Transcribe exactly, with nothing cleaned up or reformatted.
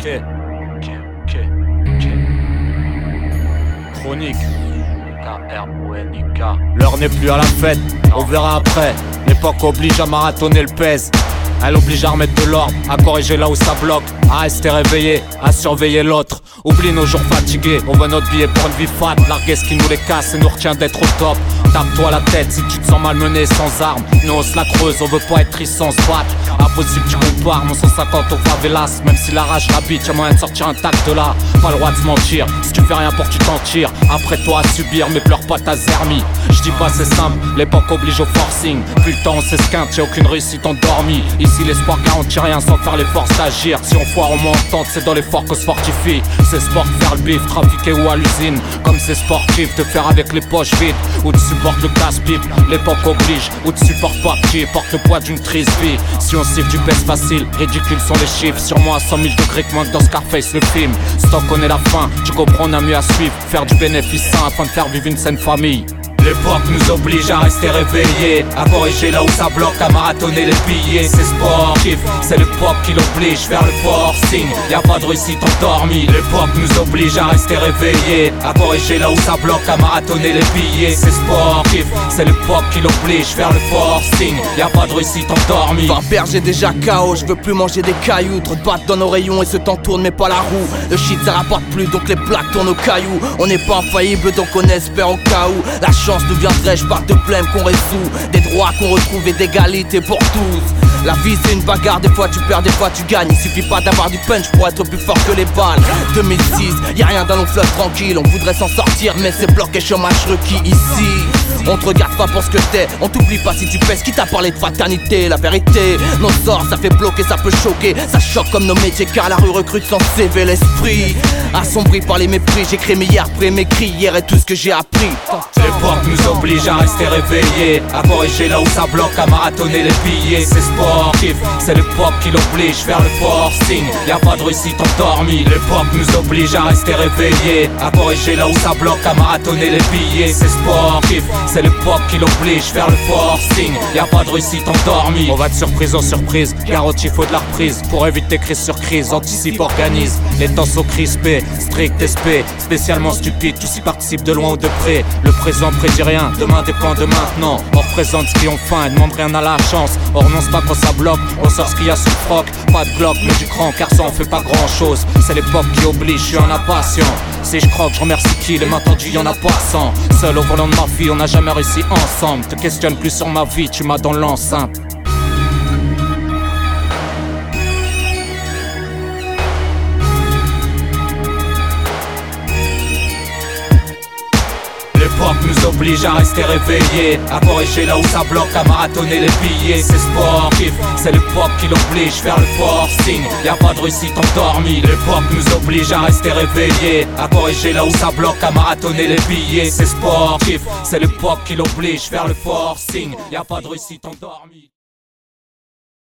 Ok, ok, ok, ok. Chronique. K R O N I K. L'heure n'est plus à la fête, on verra après. L'époque oblige à marathonner le pèse. Elle oblige à remettre de l'ordre, à corriger là où ça bloque, à rester réveillé, à surveiller l'autre. Oublie nos jours fatigués, on veut notre billet pour une vie fat. Larguer ce qui nous les casse et nous retient d'être au top. Tape-toi la tête si tu te sens malmené sans armes. Nous on se la creuse, on veut pas être triste sans se battre. Impossible tu compares mon cent cinquante au favelas. Même si la rage l'habite, y'a moyen de sortir intact de là. Pas le droit de se mentir, si tu fais rien pour que tu t'en tires. Après toi à subir, mais pleure pas ta zermie. J'dis pas c'est simple, l'époque oblige au forcing. Plus le temps on s'esquinte, y'a aucune réussite endormie. Ici l'espoir garantit rien sans faire l'effort d'agir. Si on foire au moins on tente, c'est dans l'effort que se fortifie. C'est sport faire le bif, trafiquer ou à l'usine. Comme c'est sportif de faire avec les poches vides. Ou tu supportes le casse-pipe, l'époque oblige. Ou tu supportes pas qui porte le poids d'une triste vie. Si on siffle du baisse facile, ridicules sont les chiffres. Sur moi à cent mille degrés que manque dans Scarface le film. Stock connaît la fin, tu comprends on a mieux à suivre. Faire du bénéfice sain afin de faire vivre une saine famille. L'époque nous oblige à rester réveillés, à corriger là où ça bloque, à marathonner les billets. C'est sportif, c'est l'époque qui l'oblige faire le forcing. Y'a pas de réussite endormie. L'époque nous oblige à rester réveillés, à corriger là où ça bloque, à marathonner les billets. C'est sportif, c'est l'époque qui l'oblige faire le forcing. Y'a pas de réussite endormie. vingt bergers déjà K O, je veux plus manger des cailloux. Trop de battes dans nos rayons et ce temps tourne mais pas la roue. Le shit ça rapporte plus donc les plaques tournent aux cailloux. On n'est pas infaillible donc on espère au cas où. La chance nous viendrait, je parle de problèmes qu'on résout. Des droits qu'on retrouve et d'égalité pour tous. La vie c'est une bagarre, des fois tu perds, des fois tu gagnes. Il suffit pas d'avoir du punch pour être plus fort que les balles. deux mille six, y'a rien dans nos fleuves tranquilles. On voudrait s'en sortir mais c'est bloqué chômage requis ici. On te regarde pas pour ce que t'es, on t'oublie pas si tu pèses. Qui t'a parlé de fraternité, la vérité. Nos sorts ça fait bloquer, ça peut choquer. Ça choque comme nos métiers car la rue recrute sans C V l'esprit. Assombri par les mépris, j'écris mes hier après mes cris. Hier et tout ce que j'ai appris. L'époque nous oblige à rester réveillés, à corriger là où ça bloque, à marathonner les billets. C'est sportif, c'est l'époque qui l'oblige faire le forcing. Y'a pas de réussite endormie. L'époque nous oblige à rester réveillés, à corriger là où ça bloque, à marathonner les billets. C'est sportif, c'est l'époque qui l'oblige faire le forcing. Y'a pas de réussite endormie. On va de surprise en surprise, carotte il faut de la reprise. Pour éviter crise sur crise, anticipe, organise. Les temps sont crispés, strict, S P. Spécialement stupide, tous y participent de loin ou de près. Le présent prédit rien, demain dépend de maintenant. On représente ce qui ont faim et demande rien à la chance. On renonce pas quand ça bloque, on sort ce qu'il y a sous le froc. Pas de glock mais du cran car ça on fait pas grand chose. C'est l'époque qui oblige, je suis un impatient. Si je croque, je remercie qui, les mains tendues y'en a pas cent. Seul au volant de ma vie, on n'a jamais réussi ensemble. Te questionne plus sur ma vie, tu m'as dans l'enceinte. L'époque nous oblige à rester réveillés, à corriger là où ça bloque, à marathonner les billets. C'est sportif, c'est l'époque qui l'oblige faire le forcing. Y'a pas de réussite endormie. L'époque nous oblige à rester réveillés, à corriger là où ça bloque, à marathonner les billets. C'est sportif, c'est l'époque qui l'oblige faire le forcing. Y'a pas de réussite endormie.